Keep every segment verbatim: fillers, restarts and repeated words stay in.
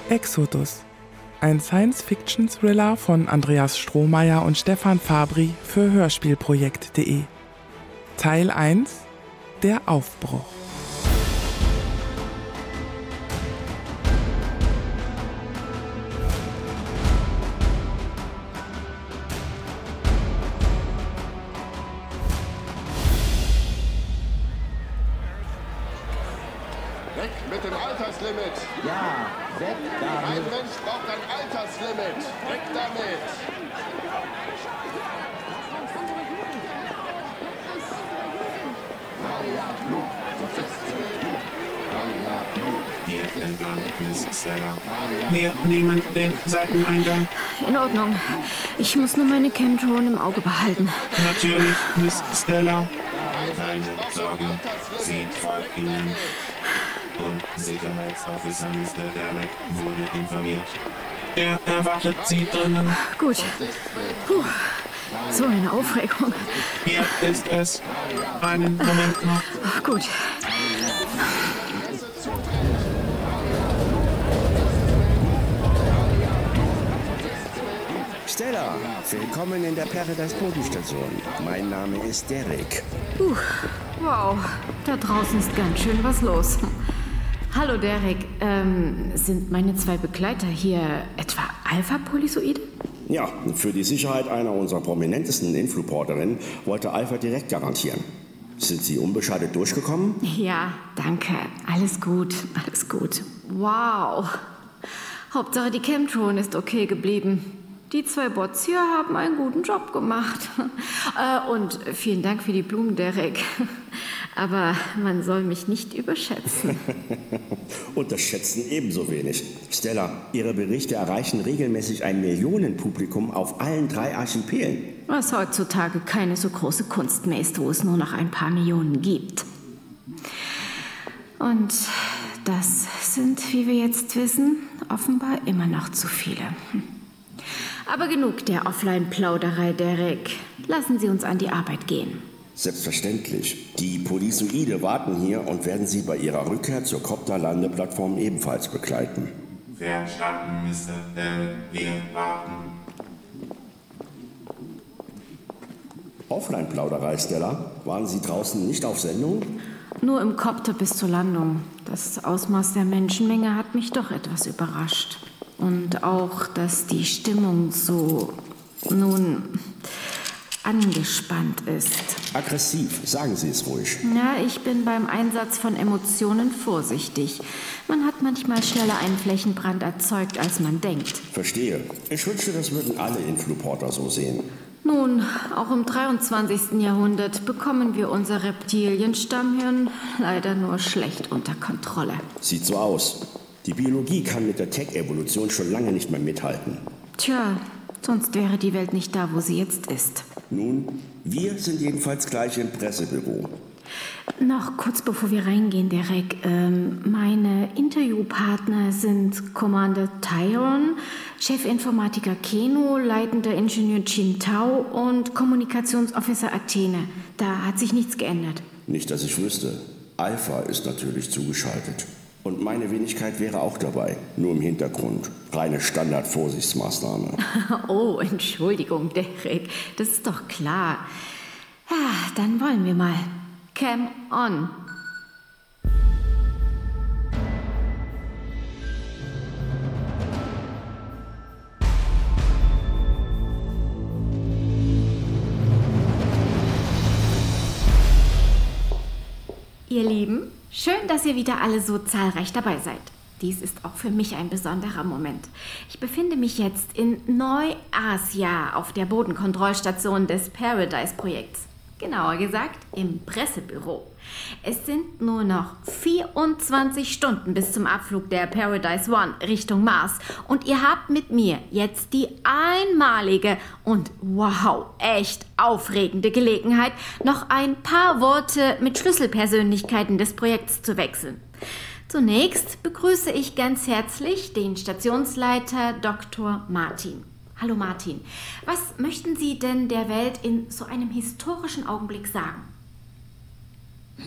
Exodus, ein Science-Fiction-Thriller von Andreas Strohmeier und Stefan Fabri für hörspielprojekt punkt de. Teil eins: Der Aufbruch. Weg mit dem Alterslimit! Ja, weg damit! Kein Mensch braucht ein Alterslimit! Weg damit! Hier entlang, Miss Stella. Wir nehmen den Seiteneingang. In Ordnung. Ich muss nur meine Chemtron im Auge behalten. Natürlich, Miss Stella. Keine Sorge, sie folgt Ihnen. Und Sicherheitsofficer Mister Derek wurde informiert. Er erwartet Sie drinnen. Gut. Puh, so eine Aufregung. Hier ist es. Einen Moment noch. Ach, gut. Stella, willkommen in der Paradise Bodenstation. Mein Name ist Derek. Uh, wow, da draußen ist ganz schön was los. Hallo Derek, ähm, sind meine zwei Begleiter hier etwa Alpha-Polysoide? Ja, für die Sicherheit einer unserer prominentesten Influporterinnen wollte Alpha direkt garantieren. Sind Sie unbeschadet durchgekommen? Ja, danke. Alles gut, alles gut. Wow. Hauptsache die Chemtron ist okay geblieben. Die zwei Bots hier haben einen guten Job gemacht. äh, und vielen Dank für die Blumen, Derek. Aber man soll mich nicht überschätzen. Unterschätzen ebenso wenig. Stella, Ihre Berichte erreichen regelmäßig ein Millionenpublikum auf allen drei Archipelen. Was heutzutage keine so große Kunst mehr ist, wo es nur noch ein paar Millionen gibt. Und das sind, wie wir jetzt wissen, offenbar immer noch zu viele. Aber genug der Offline-Plauderei, Derek. Lassen Sie uns an die Arbeit gehen. Selbstverständlich. Die Polysoide warten hier und werden Sie bei Ihrer Rückkehr zur Copter-Landeplattform ebenfalls begleiten. Verstanden, Mister Derek. Wir warten. Offline-Plauderei, Stella. Waren Sie draußen nicht auf Sendung? Nur im Copter bis zur Landung. Das Ausmaß der Menschenmenge hat mich doch etwas überrascht. Und auch, dass die Stimmung so, nun, angespannt ist. Aggressiv, sagen Sie es ruhig. Na, ich bin beim Einsatz von Emotionen vorsichtig. Man hat manchmal schneller einen Flächenbrand erzeugt, als man denkt. Verstehe. Ich wünschte, das würden alle Influporter so sehen. Nun, auch im dreiundzwanzigsten Jahrhundert bekommen wir unser Reptilienstammhirn leider nur schlecht unter Kontrolle. Sieht so aus. Die Biologie kann mit der Tech-Evolution schon lange nicht mehr mithalten. Tja, sonst wäre die Welt nicht da, wo sie jetzt ist. Nun, wir sind jedenfalls gleich im Pressebüro. Noch kurz bevor wir reingehen, Derek. Ähm, meine Interviewpartner sind Commander Tyron, Chefinformatiker Keno, leitender Ingenieur Chin Tao und Kommunikationsofficer Athene. Da hat sich nichts geändert. Nicht, dass ich wüsste. Alpha ist natürlich zugeschaltet. Und meine Wenigkeit wäre auch dabei, nur im Hintergrund. Reine Standard-Vorsichtsmaßnahme. Oh, Entschuldigung, Derek, das ist doch klar. Ja, dann wollen wir mal. Cam on. Ihr Lieben, schön, dass ihr wieder alle so zahlreich dabei seid. Dies ist auch für mich ein besonderer Moment. Ich befinde mich jetzt in Neu-Asia auf der Bodenkontrollstation des Paradise-Projekts. Genauer gesagt im Pressebüro. Es sind nur noch vierundzwanzig Stunden bis zum Abflug der Paradise One Richtung Mars. Und ihr habt mit mir jetzt die einmalige und wow, echt aufregende Gelegenheit, noch ein paar Worte mit Schlüsselpersönlichkeiten des Projekts zu wechseln. Zunächst begrüße ich ganz herzlich den Stationsleiter Doktor Martin. Hallo Martin, was möchten Sie denn der Welt in so einem historischen Augenblick sagen?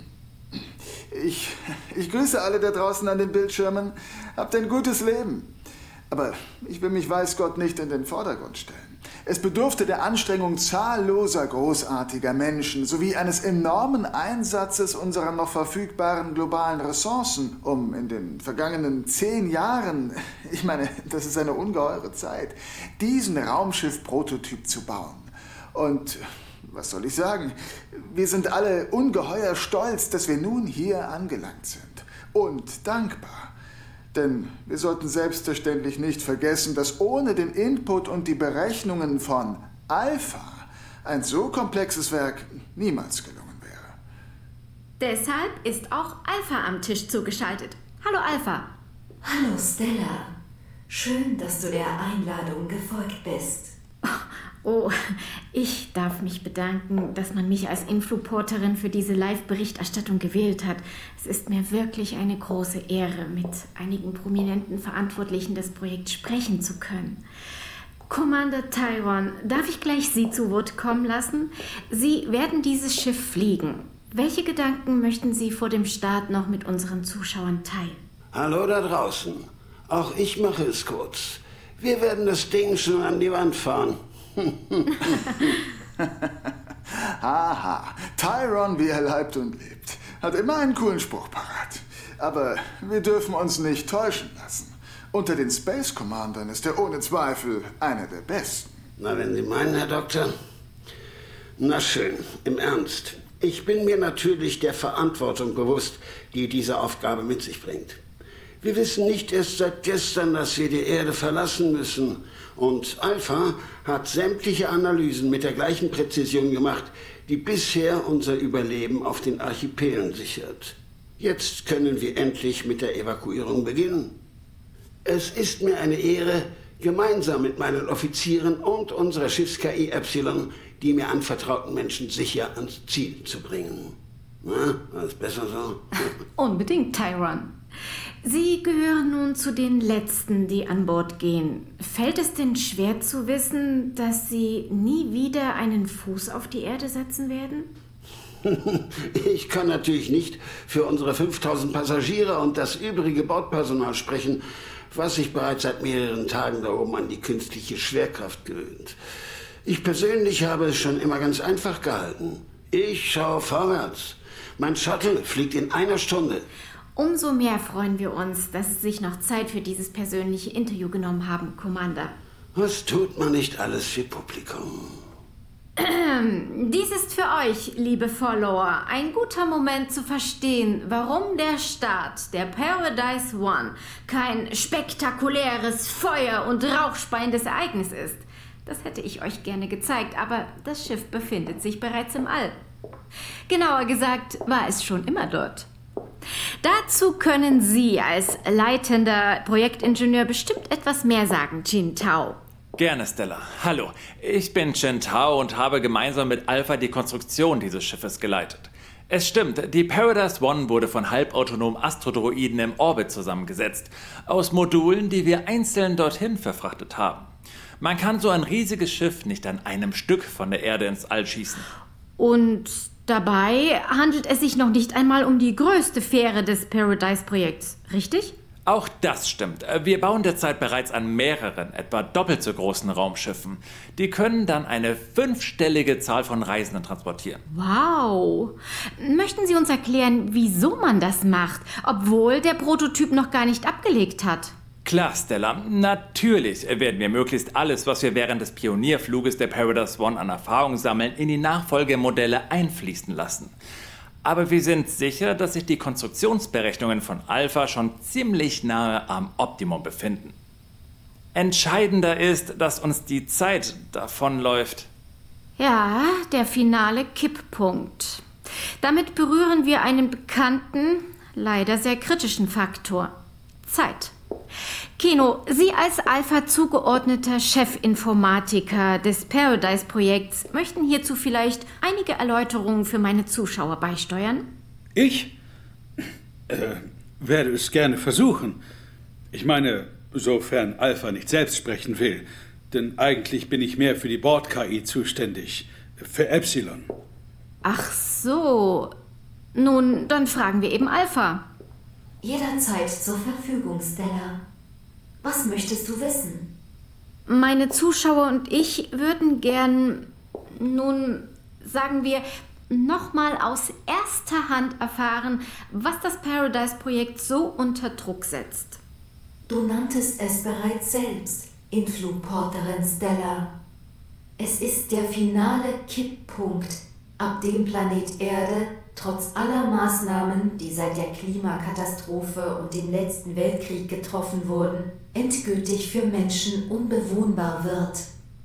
Ich, ich grüße alle da draußen an den Bildschirmen. Habt ein gutes Leben. Aber ich will mich weiß Gott nicht in den Vordergrund stellen. Es bedurfte der Anstrengung zahlloser großartiger Menschen sowie eines enormen Einsatzes unserer noch verfügbaren globalen Ressourcen, um in den vergangenen zehn Jahren, ich meine, das ist eine ungeheure Zeit, diesen Raumschiff-Prototyp zu bauen. Und was soll ich sagen? Wir sind alle ungeheuer stolz, dass wir nun hier angelangt sind. Und dankbar. Denn wir sollten selbstverständlich nicht vergessen, dass ohne den Input und die Berechnungen von Alpha ein so komplexes Werk niemals gelungen wäre. Deshalb ist auch Alpha am Tisch zugeschaltet. Hallo Alpha. Hallo Stella. Schön, dass du der Einladung gefolgt bist. Oh, ich darf mich bedanken, dass man mich als Influporterin für diese Live-Berichterstattung gewählt hat. Es ist mir wirklich eine große Ehre, mit einigen prominenten Verantwortlichen des Projekts sprechen zu können. Commander Tyron, darf ich gleich Sie zu Wort kommen lassen? Sie werden dieses Schiff fliegen. Welche Gedanken möchten Sie vor dem Start noch mit unseren Zuschauern teilen? Hallo da draußen. Auch ich mache es kurz. Wir werden das Ding schon an die Wand fahren. Haha, Tyron, wie er leibt und lebt, hat immer einen coolen Spruch parat. Aber wir dürfen uns nicht täuschen lassen. Unter den Space Commandern ist er ohne Zweifel einer der besten. Na, wenn Sie meinen, Herr Doktor. Na schön, im Ernst. Ich bin mir natürlich der Verantwortung bewusst, die diese Aufgabe mit sich bringt. Wir wissen nicht erst seit gestern, dass wir die Erde verlassen müssen. Und Alpha hat sämtliche Analysen mit der gleichen Präzision gemacht, die bisher unser Überleben auf den Archipelen sichert. Jetzt können wir endlich mit der Evakuierung beginnen. Es ist mir eine Ehre, gemeinsam mit meinen Offizieren und unserer Schiffs-K I Epsilon die mir anvertrauten Menschen sicher ans Ziel zu bringen. Na, war es besser so? Unbedingt, Tyron. Sie gehören nun zu den Letzten, die an Bord gehen. Fällt es denn schwer zu wissen, dass Sie nie wieder einen Fuß auf die Erde setzen werden? Ich kann natürlich nicht für unsere fünftausend Passagiere und das übrige Bordpersonal sprechen, was sich bereits seit mehreren Tagen da oben an die künstliche Schwerkraft gewöhnt. Ich persönlich habe es schon immer ganz einfach gehalten. Ich schaue vorwärts. Mein Shuttle fliegt in einer Stunde. Umso mehr freuen wir uns, dass Sie sich noch Zeit für dieses persönliche Interview genommen haben, Commander. Was tut man nicht alles für Publikum? Dies ist für euch, liebe Follower, ein guter Moment zu verstehen, warum der Start der Paradise One kein spektakuläres, feuer- und rauchspeiendes Ereignis ist. Das hätte ich euch gerne gezeigt, aber das Schiff befindet sich bereits im All. Genauer gesagt war es schon immer dort. Dazu können Sie als leitender Projektingenieur bestimmt etwas mehr sagen, Jin Tao. Gerne, Stella. Hallo, ich bin Jin Tao und habe gemeinsam mit Alpha die Konstruktion dieses Schiffes geleitet. Es stimmt, die Paradise One wurde von halbautonomen Astrodroiden im Orbit zusammengesetzt, aus Modulen, die wir einzeln dorthin verfrachtet haben. Man kann so ein riesiges Schiff nicht an einem Stück von der Erde ins All schießen. Und dabei handelt es sich noch nicht einmal um die größte Fähre des Paradise-Projekts, richtig? Auch das stimmt. Wir bauen derzeit bereits an mehreren, etwa doppelt so großen Raumschiffen. Die können dann eine fünfstellige Zahl von Reisenden transportieren. Wow! Möchten Sie uns erklären, wieso man das macht, obwohl der Prototyp noch gar nicht abgelegt hat? Klar, Stella. Natürlich werden wir möglichst alles, was wir während des Pionierfluges der Paradise One an Erfahrung sammeln, in die Nachfolgemodelle einfließen lassen. Aber wir sind sicher, dass sich die Konstruktionsberechnungen von Alpha schon ziemlich nahe am Optimum befinden. Entscheidender ist, dass uns die Zeit davonläuft. Ja, der finale Kipppunkt. Damit berühren wir einen bekannten, leider sehr kritischen Faktor: Zeit. Keno, Sie als Alpha zugeordneter Chefinformatiker des Paradise-Projekts möchten hierzu vielleicht einige Erläuterungen für meine Zuschauer beisteuern? Ich äh, werde es gerne versuchen. Ich meine, sofern Alpha nicht selbst sprechen will. Denn eigentlich bin ich mehr für die Bord-K I zuständig. Für Epsilon. Ach so. Nun, dann fragen wir eben Alpha. Jederzeit zur Verfügung, Stella. Was möchtest du wissen? Meine Zuschauer und ich würden gern, nun sagen wir, nochmal aus erster Hand erfahren, was das Paradise-Projekt so unter Druck setzt. Du nanntest es bereits selbst, Influporterin Stella. Es ist der finale Kipppunkt, ab dem Planet Erde trotz aller Maßnahmen, die seit der Klimakatastrophe und dem letzten Weltkrieg getroffen wurden, endgültig für Menschen unbewohnbar wird.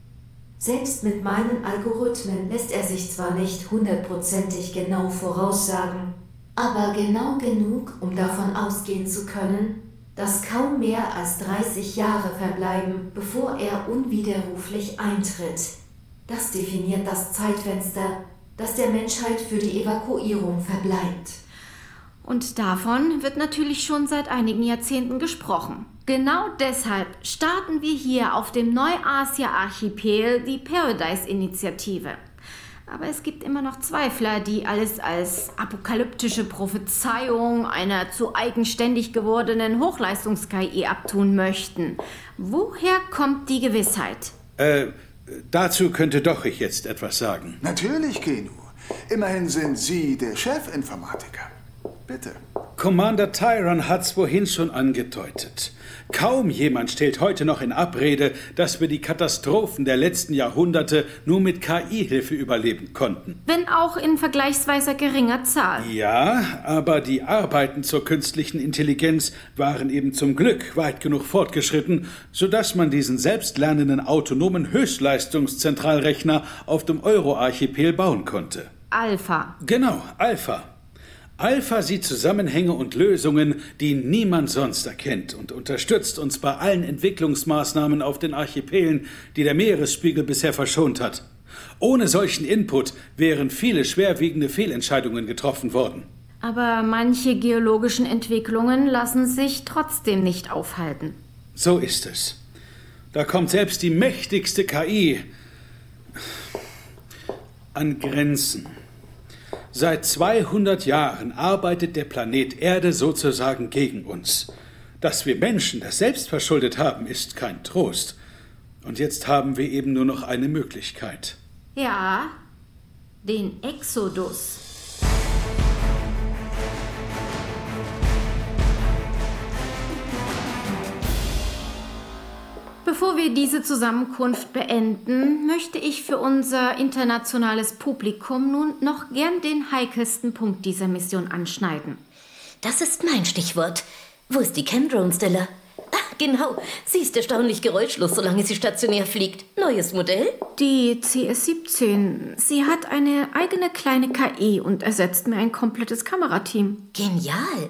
Selbst mit meinen Algorithmen lässt er sich zwar nicht hundertprozentig genau voraussagen, aber genau genug, um davon ausgehen zu können, dass kaum mehr als dreißig Jahre verbleiben, bevor er unwiderruflich eintritt. Das definiert das Zeitfenster, das der Menschheit für die Evakuierung verbleibt. Und davon wird natürlich schon seit einigen Jahrzehnten gesprochen. Genau deshalb starten wir hier auf dem Neuasia-Archipel die Paradise-Initiative. Aber es gibt immer noch Zweifler, die alles als apokalyptische Prophezeiung einer zu eigenständig gewordenen Hochleistungs-K I abtun möchten. Woher kommt die Gewissheit? Äh, dazu könnte doch ich jetzt etwas sagen. Natürlich, Kenu. Immerhin sind Sie der Chefinformatiker. Bitte. Commander Tyron hat's vorhin schon angedeutet. Kaum jemand stellt heute noch in Abrede, dass wir die Katastrophen der letzten Jahrhunderte nur mit K I-Hilfe überleben konnten. Wenn auch in vergleichsweise geringer Zahl. Ja, aber die Arbeiten zur künstlichen Intelligenz waren eben zum Glück weit genug fortgeschritten, sodass man diesen selbstlernenden autonomen Höchstleistungszentralrechner auf dem Euro-Archipel bauen konnte. Alpha. Genau, Alpha. Alpha sieht Zusammenhänge und Lösungen, die niemand sonst erkennt, und unterstützt uns bei allen Entwicklungsmaßnahmen auf den Archipelen, die der Meeresspiegel bisher verschont hat. Ohne solchen Input wären viele schwerwiegende Fehlentscheidungen getroffen worden. Aber manche geologischen Entwicklungen lassen sich trotzdem nicht aufhalten. So ist es. Da kommt selbst die mächtigste K I an Grenzen. Seit zweihundert Jahren arbeitet der Planet Erde sozusagen gegen uns. Dass wir Menschen das selbst verschuldet haben, ist kein Trost. Und jetzt haben wir eben nur noch eine Möglichkeit. Ja, den Exodus. Bevor wir diese Zusammenkunft beenden, möchte ich für unser internationales Publikum nun noch gern den heikelsten Punkt dieser Mission anschneiden. Das ist mein Stichwort. Wo ist die Chemdrone, Stella? Ah, genau. Sie ist erstaunlich geräuschlos, solange sie stationär fliegt. Neues Modell? Die C S siebzehn. Sie hat eine eigene kleine K I und ersetzt mir ein komplettes Kamerateam. Genial.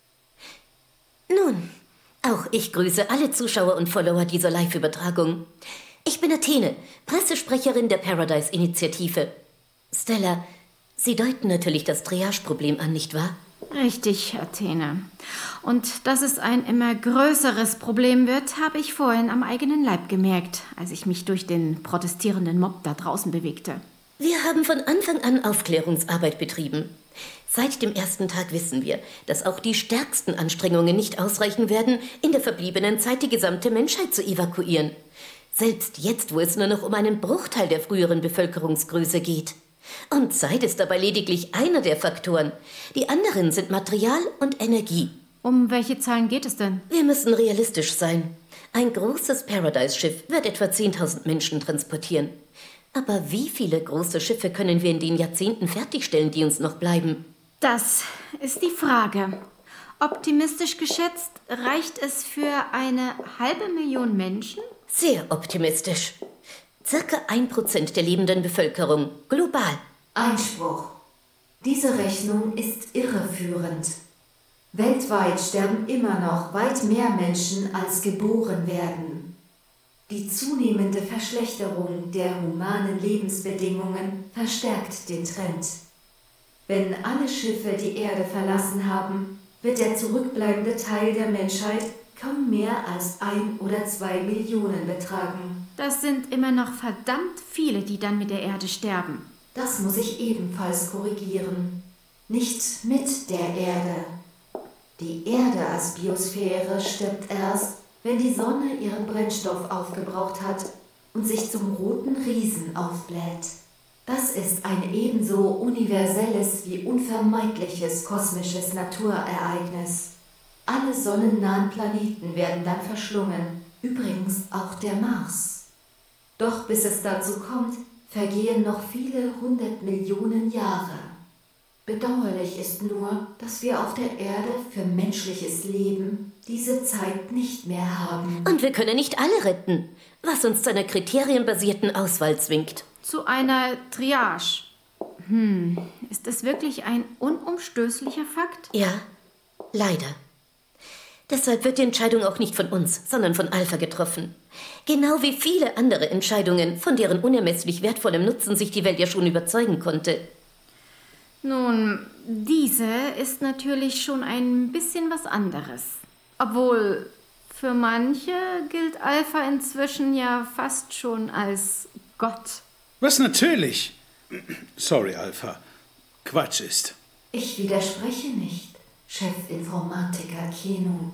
Nun, auch ich grüße alle Zuschauer und Follower dieser Live-Übertragung. Ich bin Athene, Pressesprecherin der Paradise-Initiative. Stella, Sie deuten natürlich das Triage-Problem an, nicht wahr? Richtig, Athene. Und dass es ein immer größeres Problem wird, habe ich vorhin am eigenen Leib gemerkt, als ich mich durch den protestierenden Mob da draußen bewegte. Wir haben von Anfang an Aufklärungsarbeit betrieben. Seit dem ersten Tag wissen wir, dass auch die stärksten Anstrengungen nicht ausreichen werden, in der verbliebenen Zeit die gesamte Menschheit zu evakuieren. Selbst jetzt, wo es nur noch um einen Bruchteil der früheren Bevölkerungsgröße geht. Und Zeit ist dabei lediglich einer der Faktoren. Die anderen sind Material und Energie. Um welche Zahlen geht es denn? Wir müssen realistisch sein. Ein großes Paradise-Schiff wird etwa zehntausend Menschen transportieren. Aber wie viele große Schiffe können wir in den Jahrzehnten fertigstellen, die uns noch bleiben? Das ist die Frage. Optimistisch geschätzt, reicht es für eine halbe Million Menschen? Sehr optimistisch. Circa ein Prozent der lebenden Bevölkerung, global. Einspruch. Diese Rechnung ist irreführend. Weltweit sterben immer noch weit mehr Menschen, als geboren werden. Die zunehmende Verschlechterung der humanen Lebensbedingungen verstärkt den Trend. Wenn alle Schiffe die Erde verlassen haben, wird der zurückbleibende Teil der Menschheit kaum mehr als ein oder zwei Millionen betragen. Das sind immer noch verdammt viele, die dann mit der Erde sterben. Das muss ich ebenfalls korrigieren. Nicht mit der Erde. Die Erde als Biosphäre stirbt erst, Wenn die Sonne ihren Brennstoff aufgebraucht hat und sich zum roten Riesen aufbläht. Das ist ein ebenso universelles wie unvermeidliches kosmisches Naturereignis. Alle sonnennahen Planeten werden dann verschlungen, übrigens auch der Mars. Doch bis es dazu kommt, vergehen noch viele hundert Millionen Jahre. Bedauerlich ist nur, dass wir auf der Erde für menschliches Leben diese Zeit nicht mehr haben. Und wir können nicht alle retten, was uns zu einer kriterienbasierten Auswahl zwingt. Zu einer Triage. Hm, ist das wirklich ein unumstößlicher Fakt? Ja, leider. Deshalb wird die Entscheidung auch nicht von uns, sondern von Alpha getroffen. Genau wie viele andere Entscheidungen, von deren unermesslich wertvollem Nutzen sich die Welt ja schon überzeugen konnte. Nun, diese ist natürlich schon ein bisschen was anderes. Obwohl, für manche gilt Alpha inzwischen ja fast schon als Gott. Was natürlich, sorry Alpha, Quatsch ist. Ich widerspreche nicht, Chefinformatiker Keno.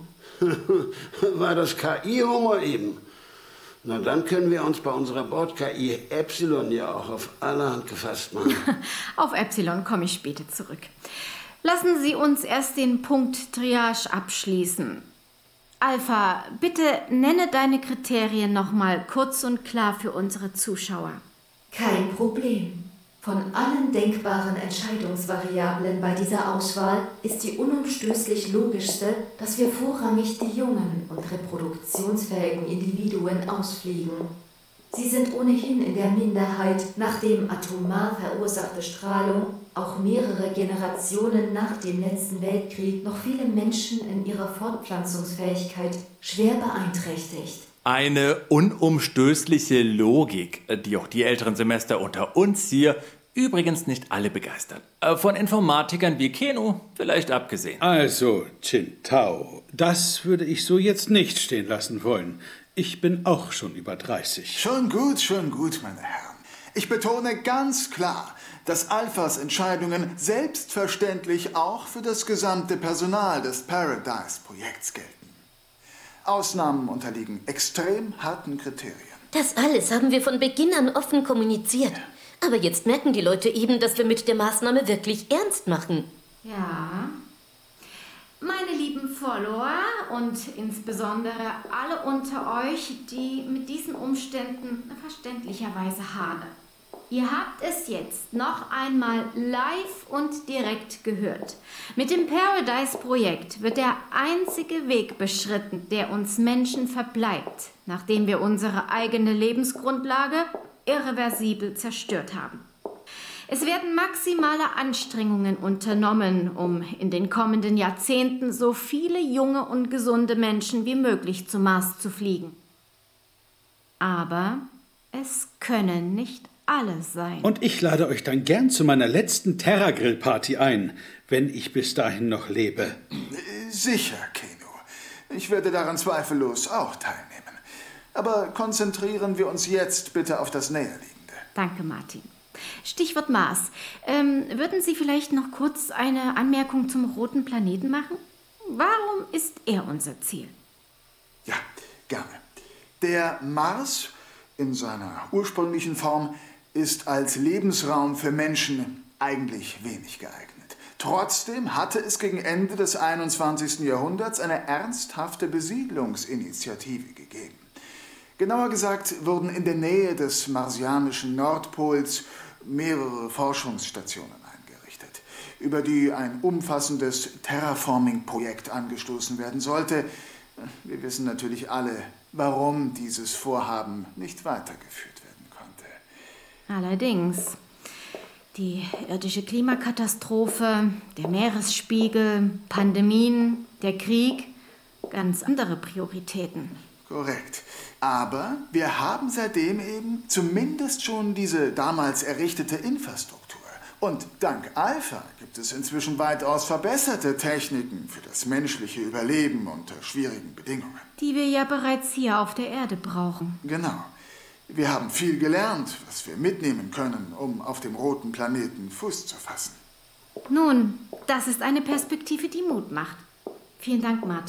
War das K I-Humor eben? Na, dann können wir uns bei unserer Bord-K I Epsilon ja auch auf allerhand gefasst machen. Auf Epsilon komme ich später zurück. Lassen Sie uns erst den Punkt Triage abschließen. Alpha, bitte nenne deine Kriterien nochmal kurz und klar für unsere Zuschauer. Kein Problem. Von allen denkbaren Entscheidungsvariablen bei dieser Auswahl ist die unumstößlich logischste, dass wir vorrangig die jungen und reproduktionsfähigen Individuen ausfliegen. Sie sind ohnehin in der Minderheit, nachdem atomar verursachte Strahlung auch mehrere Generationen nach dem letzten Weltkrieg noch viele Menschen in ihrer Fortpflanzungsfähigkeit schwer beeinträchtigt. Eine unumstößliche Logik, die auch die älteren Semester unter uns hier übrigens nicht alle begeistern. Von Informatikern wie Keno vielleicht abgesehen. Also, Qin-Tao, das würde ich so jetzt nicht stehen lassen wollen. Ich bin auch schon über dreißig. Schon gut, schon gut, meine Herren. Ich betone ganz klar, dass Alphas Entscheidungen selbstverständlich auch für das gesamte Personal des Paradise-Projekts gelten. Ausnahmen unterliegen extrem harten Kriterien. Das alles haben wir von Beginn an offen kommuniziert. Aber jetzt merken die Leute eben, dass wir mit der Maßnahme wirklich ernst machen. Ja. Meine lieben Follower und insbesondere alle unter euch, die mit diesen Umständen verständlicherweise hadern. Ihr habt es jetzt noch einmal live und direkt gehört. Mit dem Paradise-Projekt wird der einzige Weg beschritten, der uns Menschen verbleibt, nachdem wir unsere eigene Lebensgrundlage irreversibel zerstört haben. Es werden maximale Anstrengungen unternommen, um in den kommenden Jahrzehnten so viele junge und gesunde Menschen wie möglich zum Mars zu fliegen. Aber es können nicht alle sein. Und ich lade euch dann gern zu meiner letzten Terra-Grill-Party ein, wenn ich bis dahin noch lebe. Sicher, Keno. Ich werde daran zweifellos auch teilnehmen. Aber konzentrieren wir uns jetzt bitte auf das Näherliegende. Danke, Martin. Stichwort Mars. Ähm, würden Sie vielleicht noch kurz eine Anmerkung zum roten Planeten machen? Warum ist er unser Ziel? Ja, gerne. Der Mars in seiner ursprünglichen Form ist als Lebensraum für Menschen eigentlich wenig geeignet. Trotzdem hatte es gegen Ende des einundzwanzigsten Jahrhunderts eine ernsthafte Besiedlungsinitiative gegeben. Genauer gesagt wurden in der Nähe des marsianischen Nordpols mehrere Forschungsstationen eingerichtet, über die ein umfassendes Terraforming-Projekt angestoßen werden sollte. Wir wissen natürlich alle, warum dieses Vorhaben nicht weitergeführt werden konnte. Allerdings. Die irdische Klimakatastrophe, der Meeresspiegel, Pandemien, der Krieg, ganz andere Prioritäten. Korrekt. Aber wir haben seitdem eben zumindest schon diese damals errichtete Infrastruktur. Und dank Alpha gibt es inzwischen weitaus verbesserte Techniken für das menschliche Überleben unter schwierigen Bedingungen. Die wir ja bereits hier auf der Erde brauchen. Genau. Wir haben viel gelernt, was wir mitnehmen können, um auf dem roten Planeten Fuß zu fassen. Nun, das ist eine Perspektive, die Mut macht. Vielen Dank, Martin.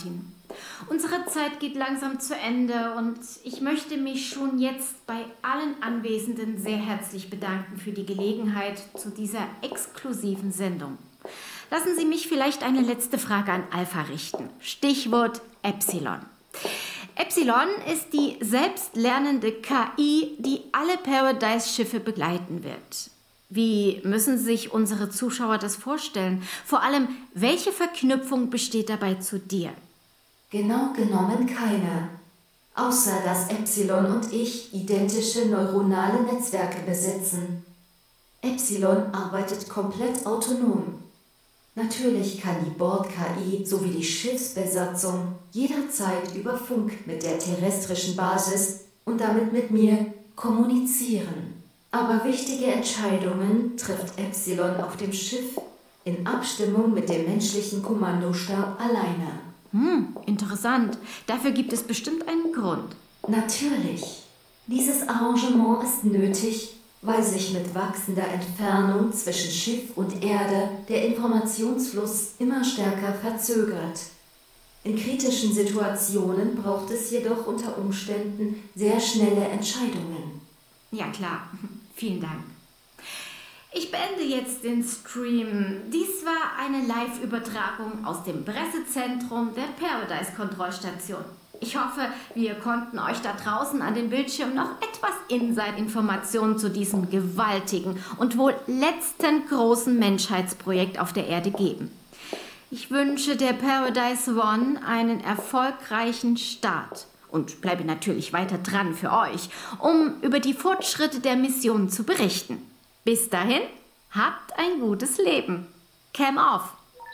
Unsere Zeit geht langsam zu Ende und ich möchte mich schon jetzt bei allen Anwesenden sehr herzlich bedanken für die Gelegenheit zu dieser exklusiven Sendung. Lassen Sie mich vielleicht eine letzte Frage an Alpha richten. Stichwort Epsilon. Epsilon ist die selbstlernende K I, die alle Paradise-Schiffe begleiten wird. Wie müssen sich unsere Zuschauer das vorstellen? Vor allem, welche Verknüpfung besteht dabei zu dir? Genau genommen keine. Außer dass Epsilon und ich identische neuronale Netzwerke besitzen. Epsilon arbeitet komplett autonom. Natürlich kann die Bord-K I sowie die Schiffsbesatzung jederzeit über Funk mit der terrestrischen Basis und damit mit mir kommunizieren. Aber wichtige Entscheidungen trifft Epsilon auf dem Schiff in Abstimmung mit dem menschlichen Kommandostab alleine. Hm, interessant. Dafür gibt es bestimmt einen Grund. Natürlich. Dieses Arrangement ist nötig, weil sich mit wachsender Entfernung zwischen Schiff und Erde der Informationsfluss immer stärker verzögert. In kritischen Situationen braucht es jedoch unter Umständen sehr schnelle Entscheidungen. Ja klar, vielen Dank. Ich beende jetzt den Stream. Dies war eine Live-Übertragung aus dem Pressezentrum der Paradise-Kontrollstation. Ich hoffe, wir konnten euch da draußen an den Bildschirmen noch etwas Inside-Informationen zu diesem gewaltigen und wohl letzten großen Menschheitsprojekt auf der Erde geben. Ich wünsche der Paradise One einen erfolgreichen Start und bleibe natürlich weiter dran für euch, um über die Fortschritte der Mission zu berichten. Bis dahin, habt ein gutes Leben. Cam off!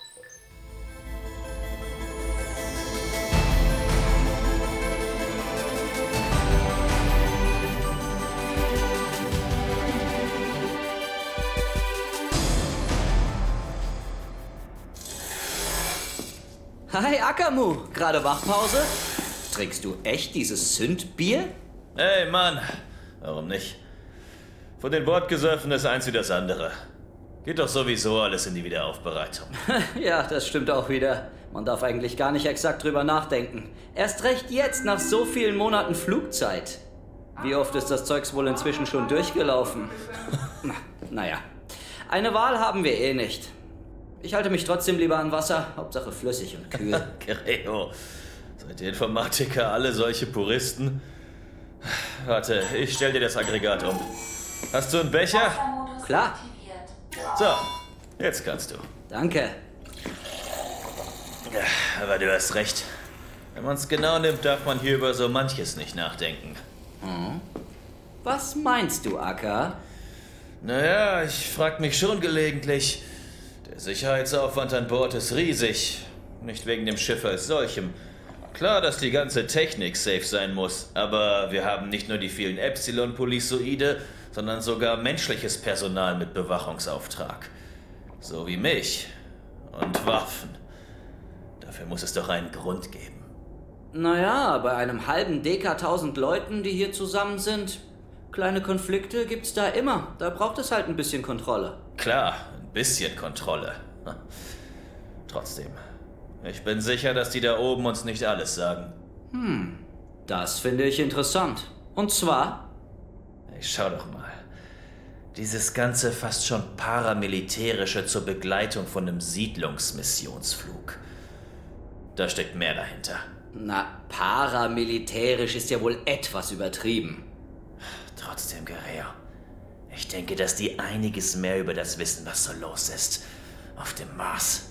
Hi Akamu, gerade Wachpause? Trinkst du echt dieses Sündbier? Hey Mann, warum nicht? Von den Bordgesöffen ist eins wie das andere. Geht doch sowieso alles in die Wiederaufbereitung. Ja, das stimmt auch wieder. Man darf eigentlich gar nicht exakt drüber nachdenken. Erst recht jetzt, nach so vielen Monaten Flugzeit. Wie oft ist das Zeugs wohl inzwischen schon durchgelaufen? Na, naja, eine Wahl haben wir eh nicht. Ich halte mich trotzdem lieber an Wasser, Hauptsache flüssig und kühl. Greo, seid ihr Informatiker alle solche Puristen? Warte, ich stell dir das Aggregat um. Hast du einen Becher? Klar. So, jetzt kannst du. Danke. Ja, aber du hast recht. Wenn man es genau nimmt, darf man hier über so manches nicht nachdenken. Hm. Was meinst du, Akka? Naja, ich frag mich schon gelegentlich. Der Sicherheitsaufwand an Bord ist riesig. Nicht wegen dem Schiff als solchem. Klar, dass die ganze Technik safe sein muss, aber wir haben nicht nur die vielen Epsilon-Polysoide, sondern sogar menschliches Personal mit Bewachungsauftrag. So wie mich. Und Waffen. Dafür muss es doch einen Grund geben. Naja, bei einem halben Deka tausend Leuten, die hier zusammen sind, kleine Konflikte gibt's da immer. Da braucht es halt ein bisschen Kontrolle. Klar, ein bisschen Kontrolle. Trotzdem. Ich bin sicher, dass die da oben uns nicht alles sagen. Hm, das finde ich interessant. Und zwar? Ich schau doch mal. Dieses ganze fast schon paramilitärische zur Begleitung von einem Siedlungsmissionsflug. Da steckt mehr dahinter. Na, paramilitärisch ist ja wohl etwas übertrieben. Trotzdem, Guerrero. Ich denke, dass die einiges mehr über das wissen, was so los ist. Auf dem Mars.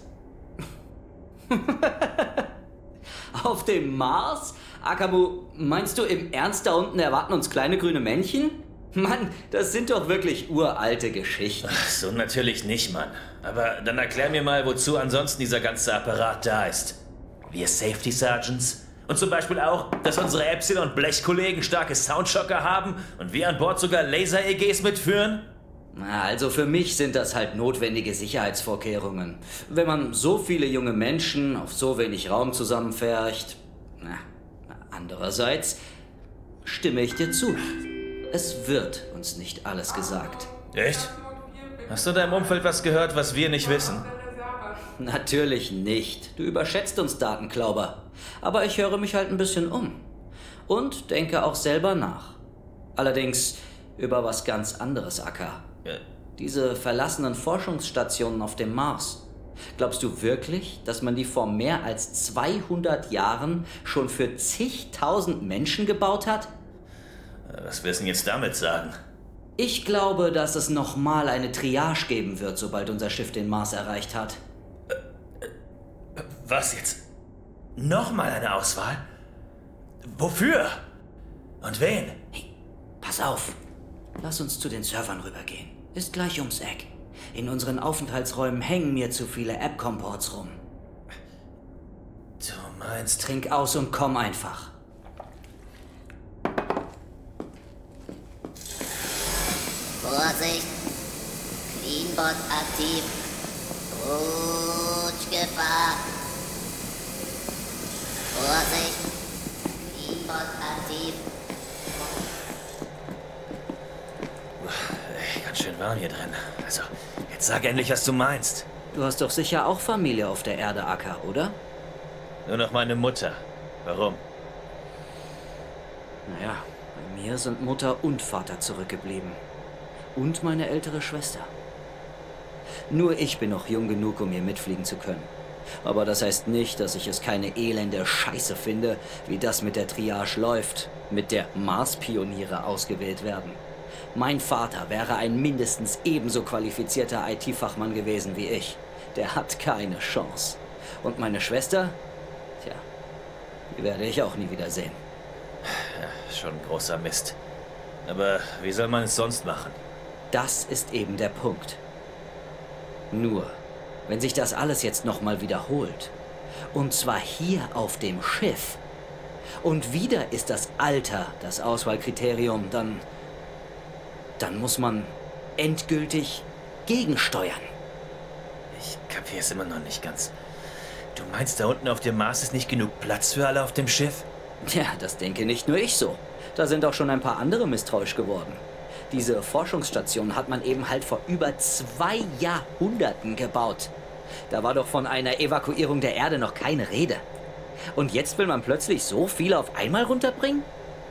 Auf dem Mars? Akamu, meinst du im Ernst, da unten erwarten uns kleine grüne Männchen? Mann, das sind doch wirklich uralte Geschichten. Ach, so natürlich nicht, Mann. Aber dann erklär mir mal, wozu ansonsten dieser ganze Apparat da ist. Wir Safety Sergeants? Und zum Beispiel auch, dass unsere Epsilon-Blechkollegen starke Soundshocker haben und wir an Bord sogar Laser-E Gs mitführen? Na, also für mich sind das halt notwendige Sicherheitsvorkehrungen. Wenn man so viele junge Menschen auf so wenig Raum zusammenfärcht. Na, andererseits stimme ich dir zu. Es wird uns nicht alles gesagt. Echt? Hast du in deinem Umfeld was gehört, was wir nicht wissen? Natürlich nicht. Du überschätzt uns, Datenklauber. Aber ich höre mich halt ein bisschen um. Und denke auch selber nach. Allerdings über was ganz anderes, Acker. Ja. Diese verlassenen Forschungsstationen auf dem Mars. Glaubst du wirklich, dass man die vor mehr als zweihundert Jahren schon für zigtausend Menschen gebaut hat? Was willst du denn jetzt damit sagen? Ich glaube, dass es nochmal eine Triage geben wird, sobald unser Schiff den Mars erreicht hat. Was jetzt? Nochmal eine Auswahl? Wofür? Und wen? Hey, pass auf. Lass uns zu den Servern rübergehen. Ist gleich ums Eck. In unseren Aufenthaltsräumen hängen mir zu viele App-Comports rum. Du meinst... Trink aus und komm einfach. Vorsicht! Cleanbot aktiv. Rutschgefahr. Vorsicht! Cleanbot aktiv. Ey, ganz schön warm hier drin. Also, jetzt sag endlich, was du meinst. Du hast doch sicher auch Familie auf der Erde, Acker, oder? Nur noch meine Mutter. Warum? Naja, bei mir sind Mutter und Vater zurückgeblieben. Und meine ältere Schwester. Nur ich bin noch jung genug, um hier mitfliegen zu können. Aber das heißt nicht, dass ich es keine elende Scheiße finde, wie das mit der Triage läuft, mit der Mars-Pioniere ausgewählt werden. Mein Vater wäre ein mindestens ebenso qualifizierter I T-Fachmann gewesen wie ich. Der hat keine Chance. Und meine Schwester? Tja, die werde ich auch nie wiedersehen. Ja, schon ein großer Mist. Aber wie soll man es sonst machen? Das ist eben der Punkt. Nur, wenn sich das alles jetzt nochmal wiederholt, und zwar hier auf dem Schiff, und wieder ist das Alter das Auswahlkriterium, dann, dann muss man endgültig gegensteuern. Ich kapiere es immer noch nicht ganz. Du meinst, da unten auf dem Mars ist nicht genug Platz für alle auf dem Schiff? Ja, das denke nicht nur ich so. Da sind auch schon ein paar andere misstrauisch geworden. Diese Forschungsstation hat man eben halt vor über zwei Jahrhunderten gebaut. Da war doch von einer Evakuierung der Erde noch keine Rede. Und jetzt will man plötzlich so viel auf einmal runterbringen?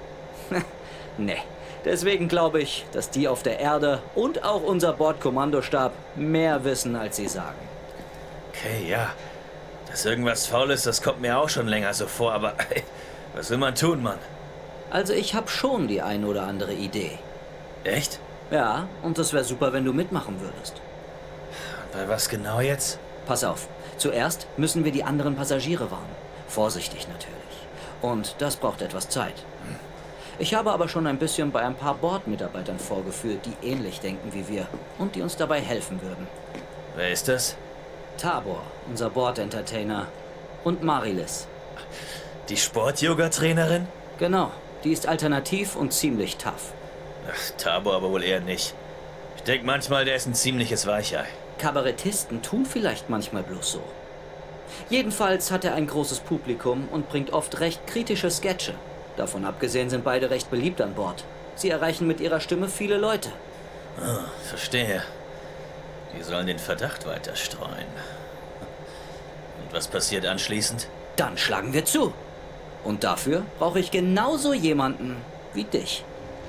Nee, deswegen glaube ich, dass die auf der Erde und auch unser Bordkommandostab mehr wissen, als sie sagen. Okay, ja. Dass irgendwas faul ist, das kommt mir auch schon länger so vor, aber was will man tun, Mann? Also ich habe schon die ein oder andere Idee. Echt? Ja, und es wäre super, wenn du mitmachen würdest. Bei was genau jetzt? Pass auf. Zuerst müssen wir die anderen Passagiere warnen. Vorsichtig natürlich. Und das braucht etwas Zeit. Ich habe aber schon ein bisschen bei ein paar Bordmitarbeitern vorgeführt, die ähnlich denken wie wir und die uns dabei helfen würden. Wer ist das? Tabor, unser Bord-Entertainer. Und Marilis. Die Sport-Yoga-Trainerin? Genau. Die ist alternativ und ziemlich tough. Ach, Tabor aber wohl eher nicht. Ich denke manchmal, der ist ein ziemliches Weichei. Kabarettisten tun vielleicht manchmal bloß so. Jedenfalls hat er ein großes Publikum und bringt oft recht kritische Sketche. Davon abgesehen sind beide recht beliebt an Bord. Sie erreichen mit ihrer Stimme viele Leute. Ah, verstehe. Die sollen den Verdacht weiter streuen. Und was passiert anschließend? Dann schlagen wir zu. Und dafür brauche ich genauso jemanden wie dich.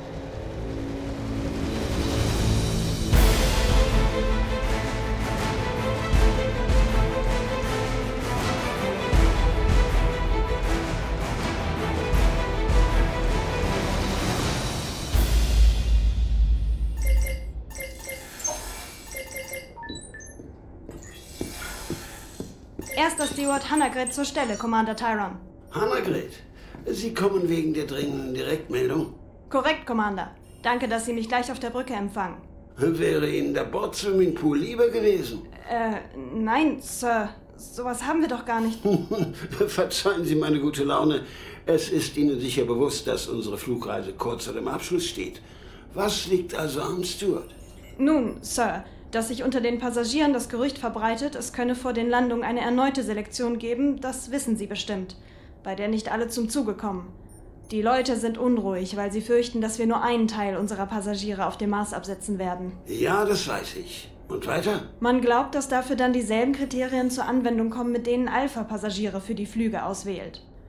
Erster Steward Hannagret zur Stelle, Commander Tyron. Hannagret, Sie kommen wegen der dringenden Direktmeldung? Korrekt, Commander. Danke, dass Sie mich gleich auf der Brücke empfangen. Wäre Ihnen der Bord-Swimmingpool lieber gewesen? Äh, nein, Sir. Sowas haben wir doch gar nicht. Verzeihen Sie meine gute Laune. Es ist Ihnen sicher bewusst, dass unsere Flugreise kurz vor dem Abschluss steht. Was liegt also am Steward? Nun, Sir, dass sich unter den Passagieren das Gerücht verbreitet, es könne vor den Landungen eine erneute Selektion geben, das wissen Sie bestimmt, bei der nicht alle zum Zuge kommen. Die Leute sind unruhig, weil sie fürchten, dass wir nur einen Teil unserer Passagiere auf dem Mars absetzen werden. Ja, das weiß ich. Und weiter? Man glaubt, dass dafür dann dieselben Kriterien zur Anwendung kommen, mit denen Alpha Passagiere für die Flüge auswählt.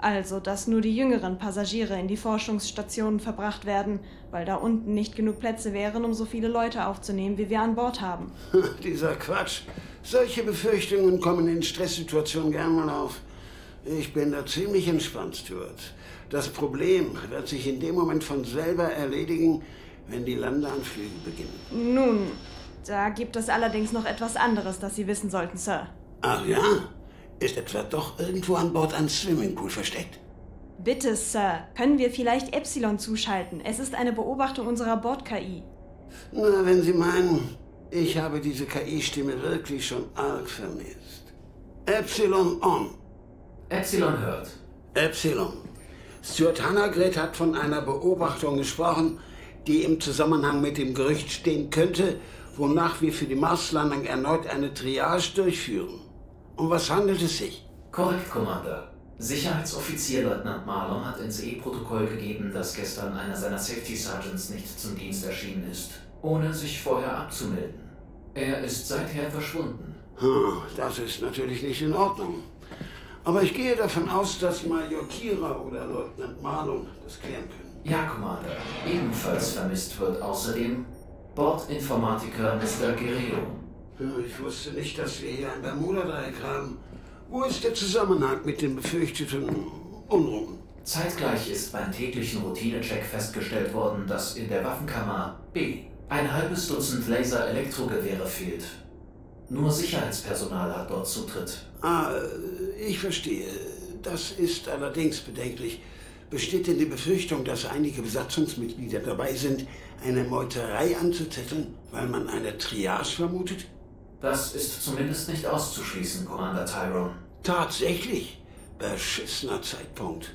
Also, dass nur die jüngeren Passagiere in die Forschungsstationen verbracht werden, weil da unten nicht genug Plätze wären, um so viele Leute aufzunehmen, wie wir an Bord haben. Dieser Quatsch. Solche Befürchtungen kommen in Stresssituationen gern mal auf. Ich bin da ziemlich entspannt, Stuart. Das Problem wird sich in dem Moment von selber erledigen, wenn die Landeanflüge beginnen. Nun, da gibt es allerdings noch etwas anderes, das Sie wissen sollten, Sir. Ach ja? Ist etwa doch irgendwo an Bord ein Swimmingpool versteckt? Bitte, Sir, können wir vielleicht Epsilon zuschalten? Es ist eine Beobachtung unserer Bord-K I. Na, wenn Sie meinen, ich habe diese K I-Stimme wirklich schon arg vermisst. Epsilon on. Epsilon hört. Epsilon. Stuart Hannagret hat von einer Beobachtung gesprochen, die im Zusammenhang mit dem Gerücht stehen könnte, wonach wir für die Marslandung erneut eine Triage durchführen. Um was handelt es sich? Korrekt, Commander. Sicherheitsoffizier Leutnant Marlon hat ins E-Protokoll gegeben, dass gestern einer seiner Safety Sergeants nicht zum Dienst erschienen ist, ohne sich vorher abzumelden. Er ist seither verschwunden. Hm, das ist natürlich nicht in Ordnung. Aber ich gehe davon aus, dass Major Kira oder Leutnant Marlon das klären können. Ja, Commander. Ebenfalls vermisst wird außerdem Bordinformatiker Mister Guerrero. Ich wusste nicht, dass wir hier ein Bermuda-Dreieck haben. Wo ist der Zusammenhang mit den befürchteten Unruhen? Zeitgleich ist beim täglichen Routinecheck festgestellt worden, dass in der Waffenkammer B ein halbes Dutzend Laser-Elektrogewehre fehlt. Nur Sicherheitspersonal hat dort Zutritt. Ah, ich verstehe. Das ist allerdings bedenklich. Besteht denn die Befürchtung, dass einige Besatzungsmitglieder dabei sind, eine Meuterei anzuzetteln, weil man eine Triage vermutet? Das ist zumindest nicht auszuschließen, Commander Tyrone. Tatsächlich? Beschissener Zeitpunkt.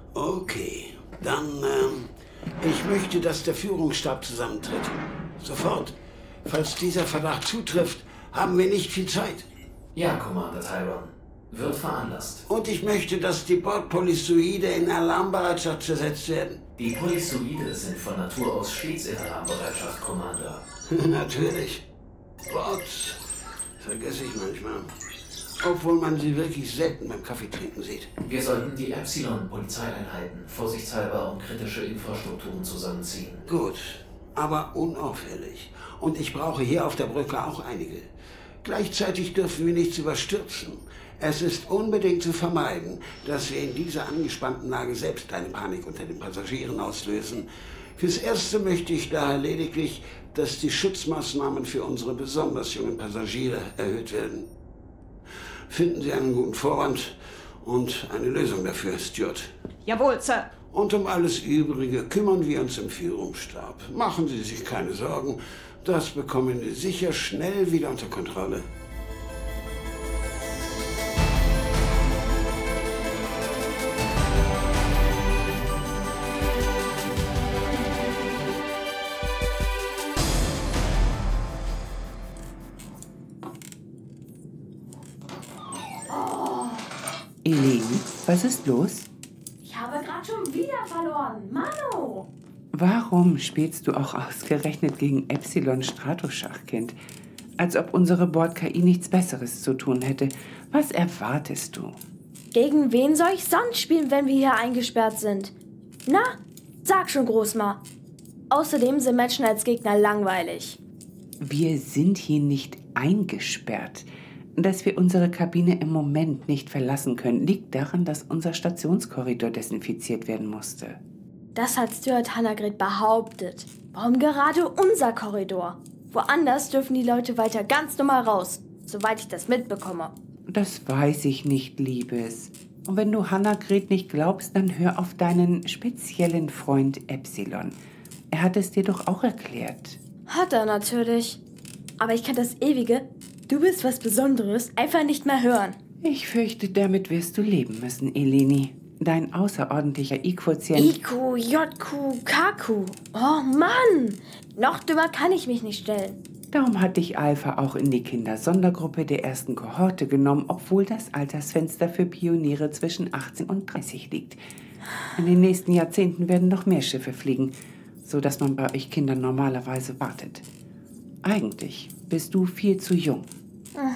Okay, dann, ähm, ich möchte, dass der Führungsstab zusammentritt. Sofort. Falls dieser Verdacht zutrifft, haben wir nicht viel Zeit. Ja, Commander Tyrone. Wird veranlasst. Und ich möchte, dass die Bordpolyzoide in Alarmbereitschaft versetzt werden. Die Polyzoide sind von Natur aus stets in Alarmbereitschaft, Commander. Natürlich. Gott, vergesse ich manchmal. Obwohl man sie wirklich selten beim Kaffee trinken sieht. Wir sollten die Epsilon-Polizeieinheiten vorsichtshalber und kritische Infrastrukturen zusammenziehen. Gut, aber unauffällig. Und ich brauche hier auf der Brücke auch einige. Gleichzeitig dürfen wir nichts überstürzen. Es ist unbedingt zu vermeiden, dass wir in dieser angespannten Lage selbst eine Panik unter den Passagieren auslösen. Fürs Erste möchte ich daher lediglich, dass die Schutzmaßnahmen für unsere besonders jungen Passagiere erhöht werden. Finden Sie einen guten Vorwand und eine Lösung dafür, Stuart. Jawohl, Sir. Und um alles Übrige kümmern wir uns im Führungsstab. Machen Sie sich keine Sorgen, das bekommen wir sicher schnell wieder unter Kontrolle. Eleni, was ist los? Ich habe gerade schon wieder verloren. Mano! Warum spielst du auch ausgerechnet gegen Epsilon Stratoschachkind? Als ob unsere Bord-K I nichts Besseres zu tun hätte. Was erwartest du? Gegen wen soll ich sonst spielen, wenn wir hier eingesperrt sind? Na, sag schon, Großma. Außerdem sind Menschen als Gegner langweilig. Wir sind hier nicht eingesperrt. Dass wir unsere Kabine im Moment nicht verlassen können, liegt daran, dass unser Stationskorridor desinfiziert werden musste. Das hat Stuart Hannagret behauptet. Warum gerade unser Korridor? Woanders dürfen die Leute weiter ganz normal raus, soweit ich das mitbekomme. Das weiß ich nicht, Liebes. Und wenn du Hannagret nicht glaubst, dann hör auf deinen speziellen Freund Epsilon. Er hat es dir doch auch erklärt. Hat er natürlich. Aber ich kann das ewige "Du bist was Besonderes" einfach nicht mehr hören. Ich fürchte, damit wirst du leben müssen, Eleni. Dein außerordentlicher I-Quotient... I Q, J Q, K Q. Oh Mann! Noch dümmer kann ich mich nicht stellen. Darum hat dich Alpha auch in die Kindersondergruppe der ersten Kohorte genommen, obwohl das Altersfenster für Pioniere zwischen achtzehn und dreißig liegt. In den nächsten Jahrzehnten werden noch mehr Schiffe fliegen, sodass man bei euch Kindern normalerweise wartet. Eigentlich bist du viel zu jung. Mhm,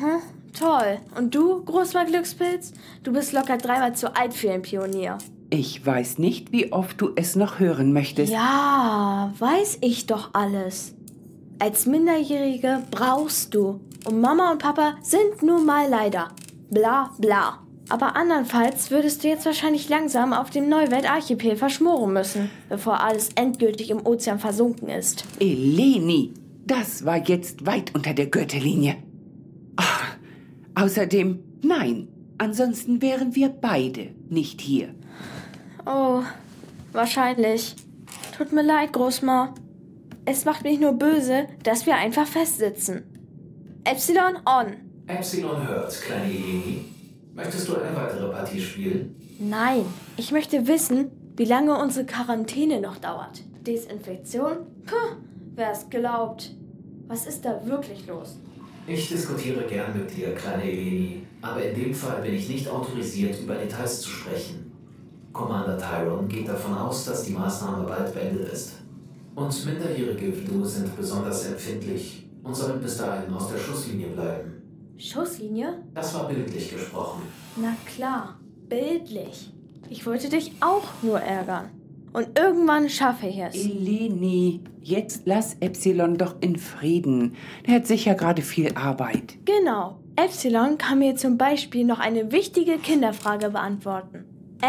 Toll. Und du, Großmann Glückspilz? Du bist locker dreimal zu alt für einen Pionier. Ich weiß nicht, wie oft du es noch hören möchtest. Ja, weiß ich doch alles. Als Minderjährige brauchst du. Und Mama und Papa sind nun mal leider. Bla bla. Aber andernfalls würdest du jetzt wahrscheinlich langsam auf dem Neuweltarchipel verschmoren müssen, bevor alles endgültig im Ozean versunken ist. Eleni, das war jetzt weit unter der Gürtellinie. Ach, außerdem, nein. Ansonsten wären wir beide nicht hier. Oh, wahrscheinlich. Tut mir leid, Großma. Es macht mich nur böse, dass wir einfach festsitzen. Epsilon on. Epsilon hört, kleine Eleni. Möchtest du eine weitere Partie spielen? Nein, ich möchte wissen, wie lange unsere Quarantäne noch dauert. Desinfektion? Puh, wer es glaubt. Was ist da wirklich los? Ich diskutiere gern mit dir, kleine Eleni. Aber in dem Fall bin ich nicht autorisiert, über Details zu sprechen. Commander Tyron geht davon aus, dass die Maßnahme bald beendet ist. Und Minderjährige wie du sind besonders empfindlich und sollen bis dahin aus der Schusslinie bleiben. Schusslinie? Das war bildlich gesprochen. Na klar, bildlich. Ich wollte dich auch nur ärgern. Und irgendwann schaffe ich es. Eleni, jetzt lass Epsilon doch in Frieden. Der hat sicher gerade viel Arbeit. Genau. Epsilon kann mir zum Beispiel noch eine wichtige Kinderfrage beantworten.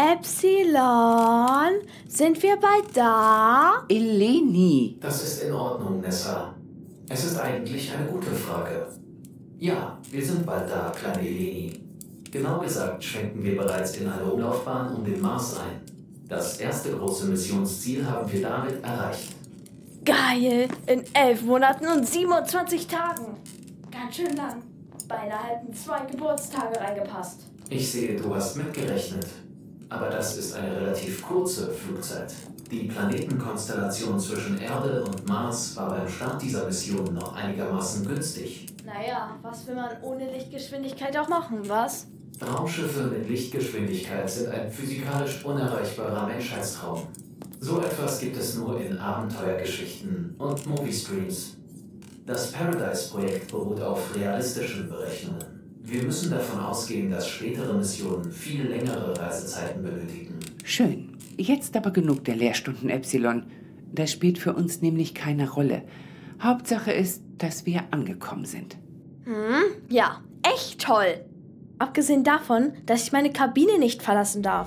Epsilon, sind wir bald da? Eleni. Das ist in Ordnung, Nessa. Es ist eigentlich eine gute Frage. Ja, wir sind bald da, kleine Eleni. Genau gesagt schwenken wir bereits in eine Umlaufbahn um den Mars ein. Das erste große Missionsziel haben wir damit erreicht. Geil! In elf Monaten und siebenundzwanzig Tagen. Ganz schön lang. Beinahe hätten zwei Geburtstage reingepasst. Ich sehe, du hast mitgerechnet. Aber das ist eine relativ kurze Flugzeit. Die Planetenkonstellation zwischen Erde und Mars war beim Start dieser Mission noch einigermaßen günstig. Naja, was will man ohne Lichtgeschwindigkeit auch machen, was? Raumschiffe mit Lichtgeschwindigkeit sind ein physikalisch unerreichbarer Menschheitstraum. So etwas gibt es nur in Abenteuergeschichten und Moviestreams. Das Paradise-Projekt beruht auf realistischen Berechnungen. Wir müssen davon ausgehen, dass spätere Missionen viel längere Reisezeiten benötigen. Schön. Jetzt aber genug der Lehrstunden, Epsilon. Das spielt für uns nämlich keine Rolle. Hauptsache ist, dass wir angekommen sind. Hm, ja, echt toll. Abgesehen davon, dass ich meine Kabine nicht verlassen darf.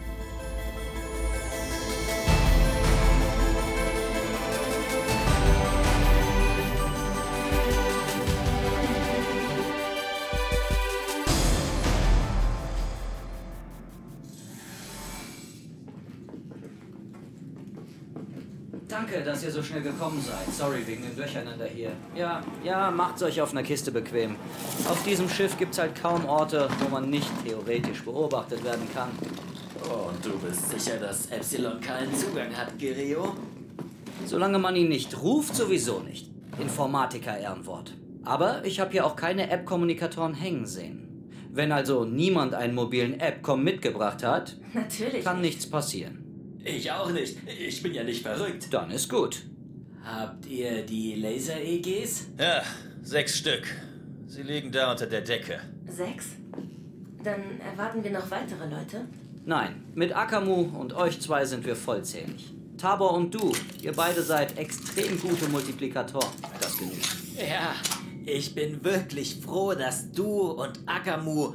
Danke, dass ihr so schnell gekommen seid. Sorry wegen dem Durcheinander hier. Ja, ja, macht's euch auf einer Kiste bequem. Auf diesem Schiff gibt's halt kaum Orte, wo man nicht theoretisch beobachtet werden kann. Oh, und du bist sicher, dass Epsilon keinen Zugang hat, Girio? Solange man ihn nicht ruft, sowieso nicht. Informatiker-Ehrenwort. Aber ich habe hier auch keine App-Kommunikatoren hängen sehen. Wenn also niemand einen mobilen App-Com mitgebracht hat, Natürlich kann nicht. nichts passieren. Ich auch nicht. Ich bin ja nicht verrückt. Dann ist gut. Habt ihr die Laser-E Gs? Ja, sechs Stück. Sie liegen da unter der Decke. Sechs? Dann erwarten wir noch weitere Leute? Nein, mit Akamu und euch zwei sind wir vollzählig. Tabor und du, ihr beide seid extrem gute Multiplikatoren. Das genügt. Ja, ich bin wirklich froh, dass du und Akamu,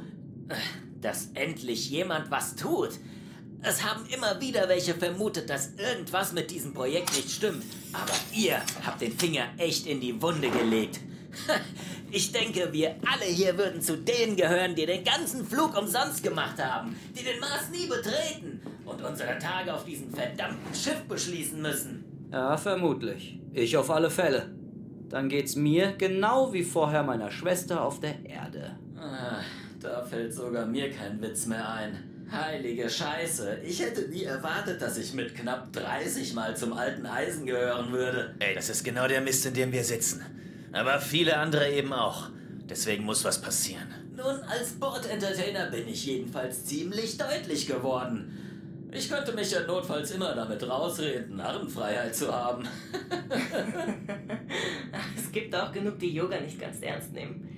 dass endlich jemand was tut. Es haben immer wieder welche vermutet, dass irgendwas mit diesem Projekt nicht stimmt. Aber ihr habt den Finger echt in die Wunde gelegt. Ich denke, wir alle hier würden zu denen gehören, die den ganzen Flug umsonst gemacht haben, die den Mars nie betreten und unsere Tage auf diesem verdammten Schiff beschließen müssen. Ja, vermutlich. Ich auf alle Fälle. Dann geht's mir genau wie vorher meiner Schwester auf der Erde. Ah, da fällt sogar mir kein Witz mehr ein. Heilige Scheiße, ich hätte nie erwartet, dass ich mit knapp dreißig Mal zum alten Eisen gehören würde. Ey, das ist genau der Mist, in dem wir sitzen. Aber viele andere eben auch. Deswegen muss was passieren. Nun, als Bord-Entertainer bin ich jedenfalls ziemlich deutlich geworden. Ich könnte mich ja notfalls immer damit rausreden, Narrenfreiheit zu haben. Es gibt auch genug, die Yoga nicht ganz ernst nehmen.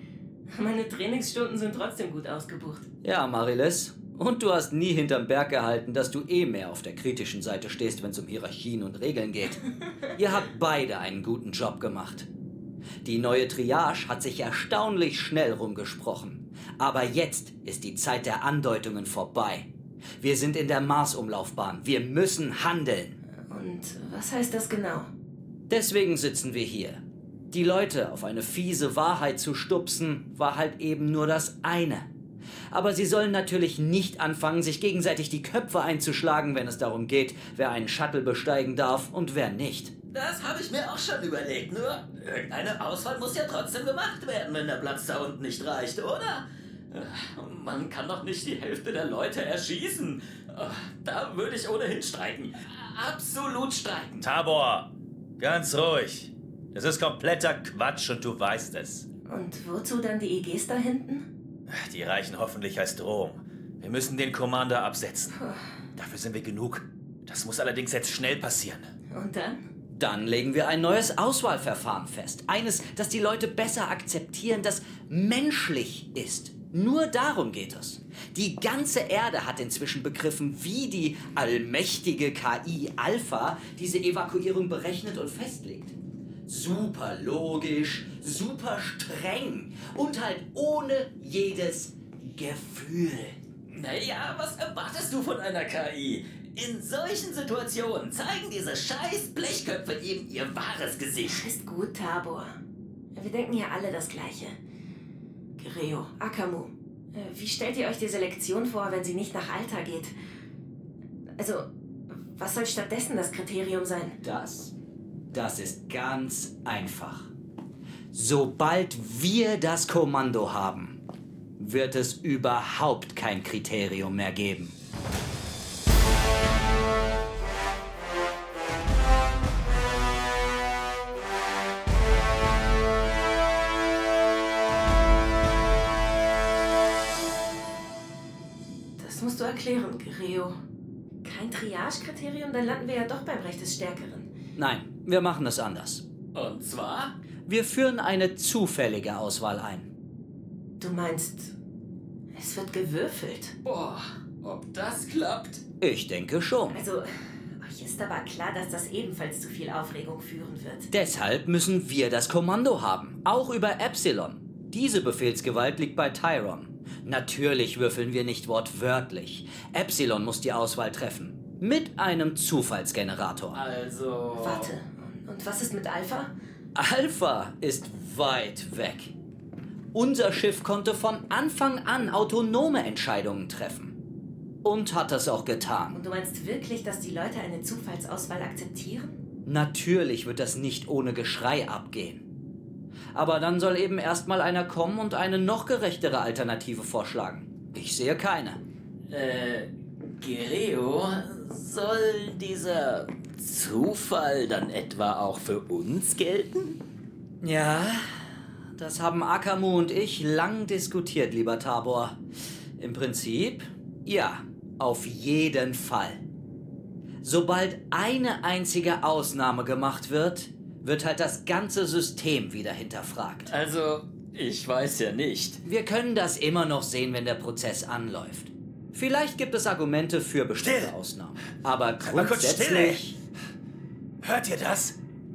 Meine Trainingsstunden sind trotzdem gut ausgebucht. Ja, Marilis. Und du hast nie hinterm Berg gehalten, dass du eh mehr auf der kritischen Seite stehst, wenn es um Hierarchien und Regeln geht. Ihr habt beide einen guten Job gemacht. Die neue Triage hat sich erstaunlich schnell rumgesprochen. Aber jetzt ist die Zeit der Andeutungen vorbei. Wir sind in der Mars-Umlaufbahn. Wir müssen handeln. Und was heißt das genau? Deswegen sitzen wir hier. Die Leute auf eine fiese Wahrheit zu stupsen, war halt eben nur das eine. Aber sie sollen natürlich nicht anfangen, sich gegenseitig die Köpfe einzuschlagen, wenn es darum geht, wer einen Shuttle besteigen darf und wer nicht. Das habe ich mir auch schon überlegt, nur irgendeine Auswahl muss ja trotzdem gemacht werden, wenn der Platz da unten nicht reicht, oder? Man kann doch nicht die Hälfte der Leute erschießen. Da würde ich ohnehin streiken. Absolut streiken. Tabor, ganz ruhig. Das ist kompletter Quatsch und du weißt es. Und wozu dann die E Gs da hinten? Die reichen hoffentlich als Drohung. Wir müssen den Commander absetzen. Dafür sind wir genug. Das muss allerdings jetzt schnell passieren. Und dann? Dann legen wir ein neues Auswahlverfahren fest. Eines, das die Leute besser akzeptieren, das menschlich ist. Nur darum geht es. Die ganze Erde hat inzwischen begriffen, wie die allmächtige K I Alpha diese Evakuierung berechnet und festlegt. Super logisch, super streng und halt ohne jedes Gefühl. Naja, was erwartest du von einer K I? In solchen Situationen zeigen diese scheiß Blechköpfe eben ihr wahres Gesicht. Ist gut, Tabor. Wir denken ja alle das Gleiche. Gereo, Akamu, wie stellt ihr euch die Selektion vor, wenn sie nicht nach Alter geht? Also, was soll stattdessen das Kriterium sein? Das? Das ist ganz einfach. Sobald wir das Kommando haben, wird es überhaupt kein Kriterium mehr geben. Das musst du erklären, Gereo. Kein Triage-Kriterium? Dann landen wir ja doch beim Recht des Stärkeren. Nein, wir machen es anders. Und zwar? Wir führen eine zufällige Auswahl ein. Du meinst, es wird gewürfelt? Boah, ob das klappt? Ich denke schon. Also, euch ist aber klar, dass das ebenfalls zu viel Aufregung führen wird. Deshalb müssen wir das Kommando haben, auch über Epsilon. Diese Befehlsgewalt liegt bei Tyron. Natürlich würfeln wir nicht wortwörtlich. Epsilon muss die Auswahl treffen. Mit einem Zufallsgenerator. Also... Warte, und was ist mit Alpha? Alpha ist weit weg. Unser Schiff konnte von Anfang an autonome Entscheidungen treffen. Und hat das auch getan. Und du meinst wirklich, dass die Leute eine Zufallsauswahl akzeptieren? Natürlich wird das nicht ohne Geschrei abgehen. Aber dann soll eben erstmal einer kommen und eine noch gerechtere Alternative vorschlagen. Ich sehe keine. Äh, Gereo, soll dieser Zufall dann etwa auch für uns gelten? Ja, das haben Akamu und ich lang diskutiert, lieber Tabor. Im Prinzip, ja, auf jeden Fall. Sobald eine einzige Ausnahme gemacht wird, wird halt das ganze System wieder hinterfragt. Also, ich weiß ja nicht. Wir können das immer noch sehen, wenn der Prozess anläuft. Vielleicht gibt es Argumente für bestimmte Still. Ausnahmen. Aber Mal kurz still, grundsätzlich... Hört ihr das?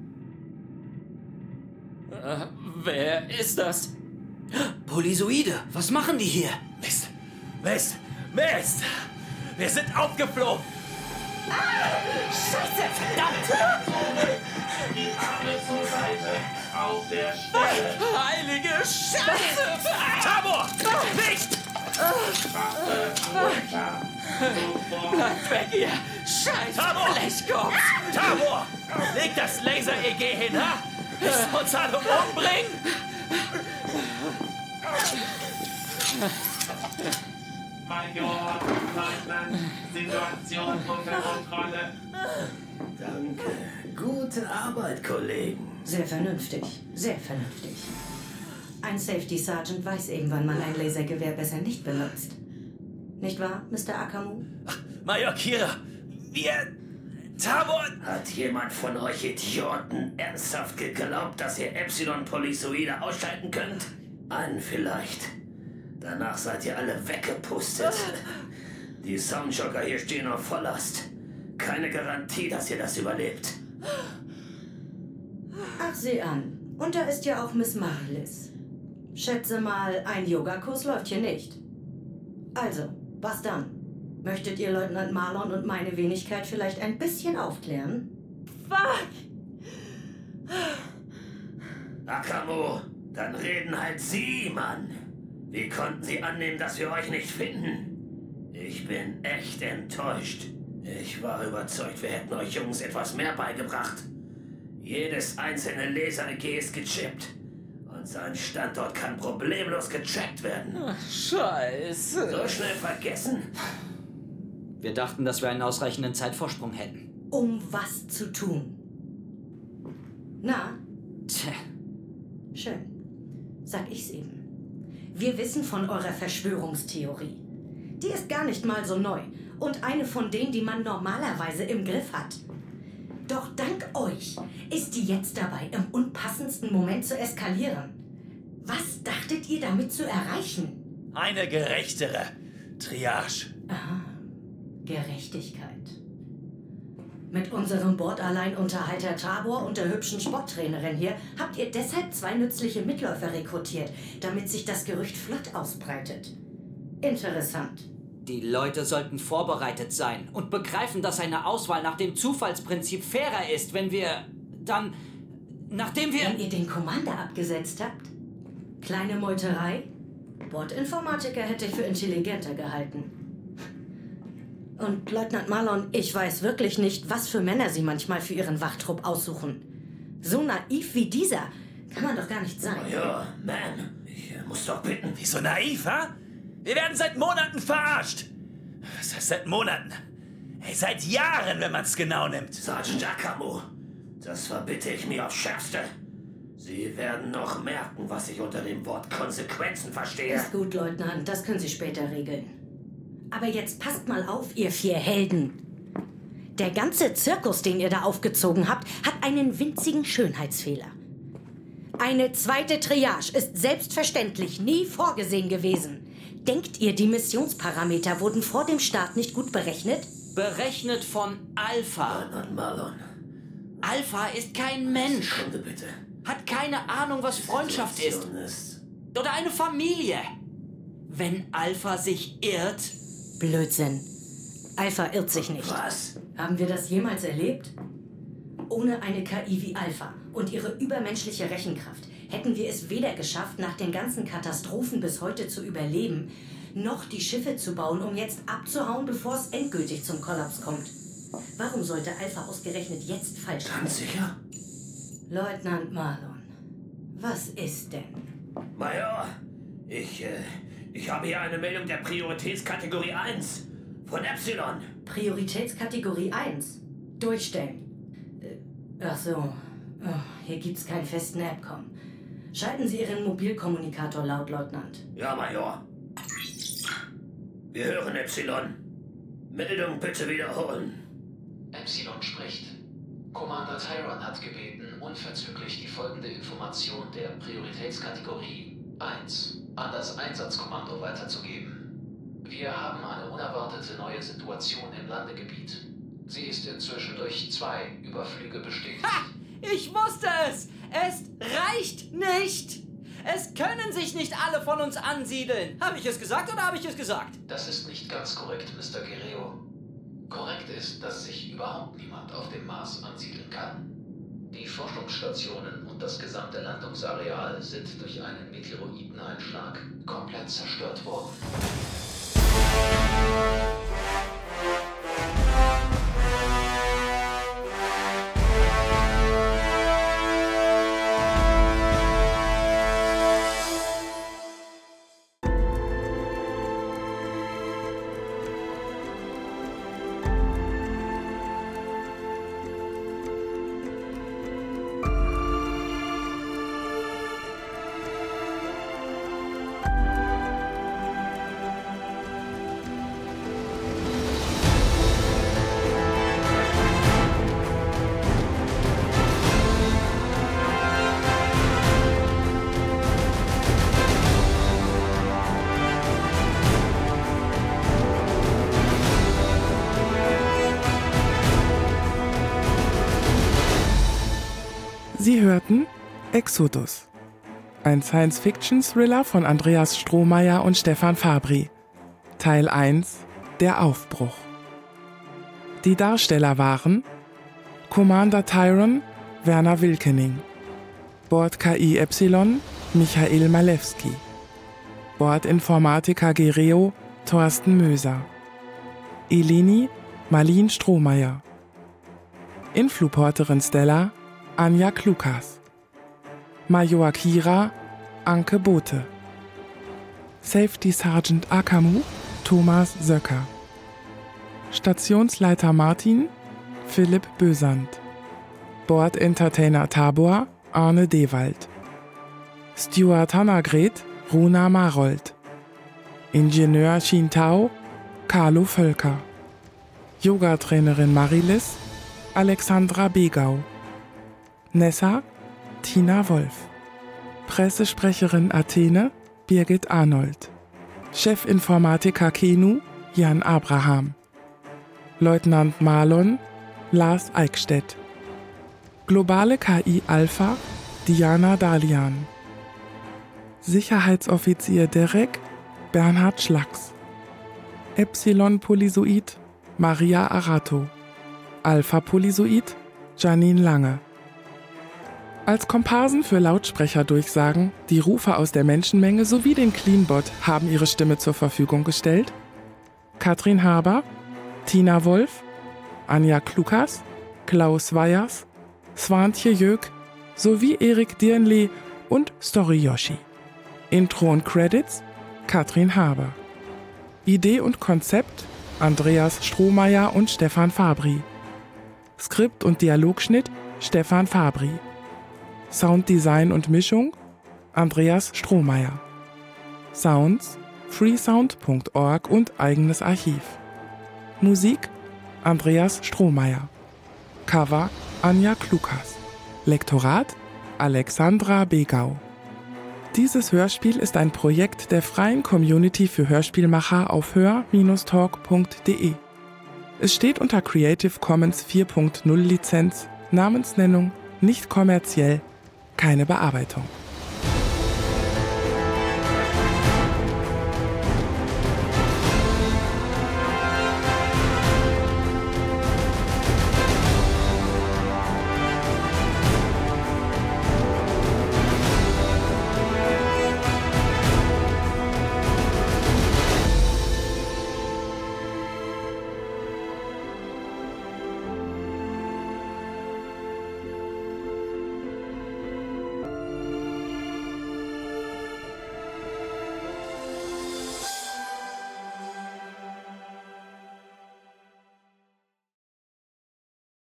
Äh, wer ist das? Polyzoide, was machen die hier? Mist, Mist, Mist! Wir sind aufgeflogen! Ah, Scheiße, verdammt! Die Arme zur Seite, auf der Stelle. Heilige Scheiße! Tabor! Nicht! Bleibt weg, ihr scheiß Tabor! Blechkopf! Tabor! Leg das Laser-E G hin, ha? Ist uns alle umbringen? Major, Leutnant, Situation unter Kontrolle. Danke. Gute Arbeit, Kollegen. Sehr vernünftig, sehr vernünftig. Ein Safety Sergeant weiß eben, wann man ein Lasergewehr besser nicht benutzt. Nicht wahr, Mister Akamu? Major Kira, wir... Tabor... Hat jemand von euch Idioten ernsthaft geglaubt, dass ihr Epsilon Polyzoide ausschalten könnt? Einen vielleicht. Danach seid ihr alle weggepustet. Die Soundjocker hier stehen auf Volllast. Keine Garantie, dass ihr das überlebt. Ach, sieh an. Und da ist ja auch Miss Marilis. Schätze mal, ein Yogakurs läuft hier nicht. Also, was dann? Möchtet ihr Leutnant Marlon und meine Wenigkeit vielleicht ein bisschen aufklären? Fuck! Akamu, dann reden halt Sie, Mann. Wie konnten Sie annehmen, dass wir euch nicht finden? Ich bin echt enttäuscht. Ich war überzeugt, wir hätten euch Jungs etwas mehr beigebracht. Jedes einzelne Laser-A G ist gechippt. Und sein Standort kann problemlos getrackt werden. Ach, Scheiße. So schnell vergessen? Wir dachten, dass wir einen ausreichenden Zeitvorsprung hätten. Um was zu tun? Na? Tja. Schön. Sag ich's eben. Wir wissen von eurer Verschwörungstheorie. Die ist gar nicht mal so neu und eine von denen, die man normalerweise im Griff hat. Doch dank euch ist die jetzt dabei, im unpassendsten Moment zu eskalieren. Was dachtet ihr damit zu erreichen? Eine gerechtere Triage. Aha. Gerechtigkeit. Mit unserem Bordalleinunterhalter Tabor und der hübschen Sporttrainerin hier habt ihr deshalb zwei nützliche Mitläufer rekrutiert, damit sich das Gerücht flott ausbreitet. Interessant. Die Leute sollten vorbereitet sein und begreifen, dass eine Auswahl nach dem Zufallsprinzip fairer ist, wenn wir dann, nachdem wir... Wenn ihr den Commander abgesetzt habt? Kleine Meuterei? Bordinformatiker hätte ich für intelligenter gehalten. Und Leutnant Marlon, ich weiß wirklich nicht, was für Männer Sie manchmal für Ihren Wachtrupp aussuchen. So naiv wie dieser kann man doch gar nicht sein. Ja, man, ich äh, muss doch bitten. Nicht so naiv, ha? Wir werden seit Monaten verarscht. Was heißt seit Monaten? Hey, seit Jahren, wenn man es genau nimmt. Sergeant Akamu, das verbitte ich mir aufs Schärfste. Sie werden noch merken, was ich unter dem Wort Konsequenzen verstehe. Ist gut, Leutnant, das können Sie später regeln. Aber jetzt passt mal auf, ihr vier Helden. Der ganze Zirkus, den ihr da aufgezogen habt, hat einen winzigen Schönheitsfehler. Eine zweite Triage ist selbstverständlich nie vorgesehen gewesen. Denkt ihr, die Missionsparameter wurden vor dem Start nicht gut berechnet? Berechnet von Alpha. Leutnant Marlon. Alpha ist kein Mensch. Sekunde bitte. Hat keine Ahnung, was Freundschaft ist. ist. Oder eine Familie. Wenn Alpha sich irrt... Blödsinn. Alpha irrt sich nicht. Was? Haben wir das jemals erlebt? Ohne eine K I wie Alpha und ihre übermenschliche Rechenkraft hätten wir es weder geschafft, nach den ganzen Katastrophen bis heute zu überleben, noch die Schiffe zu bauen, um jetzt abzuhauen, bevor es endgültig zum Kollaps kommt. Warum sollte Alpha ausgerechnet jetzt falsch sein? Ganz sicher? Leutnant Marlon, was ist denn? Major, ich, äh, ich habe hier eine Meldung der Prioritätskategorie eins von Epsilon. Prioritätskategorie eins? Durchstellen. Äh, ach so. Oh, hier gibt's keinen festen Appcom. Schalten Sie Ihren Mobilkommunikator laut, Leutnant. Ja, Major. Wir hören Epsilon. Meldung bitte wiederholen. Epsilon spricht. Commander Tyron hat gebeten, unverzüglich die folgende Information der Prioritätskategorie eins an das Einsatzkommando weiterzugeben. Wir haben eine unerwartete neue Situation im Landegebiet. Sie ist inzwischen durch zwei Überflüge bestätigt. Ha! Ich wusste es! Es reicht nicht! Es können sich nicht alle von uns ansiedeln. Habe ich es gesagt oder habe ich es gesagt? Das ist nicht ganz korrekt, Mister Guerrero. Korrekt ist, dass sich überhaupt niemand auf dem Mars ansiedeln kann. Die Forschungsstationen und das gesamte Landungsareal sind durch einen Meteoriteneinschlag komplett zerstört worden. Sie hörten Exodus, ein Science-Fiction-Thriller von Andreas Strohmeier und Stefan Fabri. Teil eins, der Aufbruch. Die Darsteller waren Commander Tyron, Werner Wilkening, Bord-K I Epsilon, Michael Malewski, Bordinformatiker Gereo, Thorsten Möser, Eleni, Marlin Strohmeier, Influporterin Stella, Anja Klukas, Major Kira, Anke Bote, Safety Sergeant Akamu, Thomas Söcker, Stationsleiter Martin, Philipp Bösand, Bord-Entertainer Tabor, Arne Dewald, Steward Hannagret, Runa Marold, Ingenieur Chintao, Carlo Völker, Yogatrainerin Marilis, Alexandra Begau, Nessa, Tina Wolf, Pressesprecherin Athene, Birgit Arnold, Chefinformatiker Kenu, Jan Abraham, Leutnant Marlon, Lars Eickstedt, Globale K I Alpha, Diana Dalian, Sicherheitsoffizier Derek, Bernhard Schlacks, Epsilon Polyzoid, Maria Arato, Alpha Polyzoid, Janine Lange. Als Komparsen für Lautsprecherdurchsagen, die Rufe aus der Menschenmenge sowie den Cleanbot haben ihre Stimme zur Verfügung gestellt Katrin Haber, Tina Wolf, Anja Klukas, Klaus Weyers, Swantje Jök sowie Erik Dirnli und Story Yoshi. Intro und Credits Katrin Haber. Idee und Konzept Andreas Strohmeier und Stefan Fabri. Skript und Dialogschnitt Stefan Fabri. Sounddesign und Mischung Andreas Strohmeier. Sounds freesound punkt org und eigenes Archiv. Musik Andreas Strohmeier. Cover Anja Klukas. Lektorat Alexandra Begau. Dieses Hörspiel ist ein Projekt der freien Community für Hörspielmacher auf hör Bindestrich talk punkt de. Es steht unter Creative Commons vier Punkt null Lizenz, Namensnennung, nicht kommerziell, keine Bearbeitung.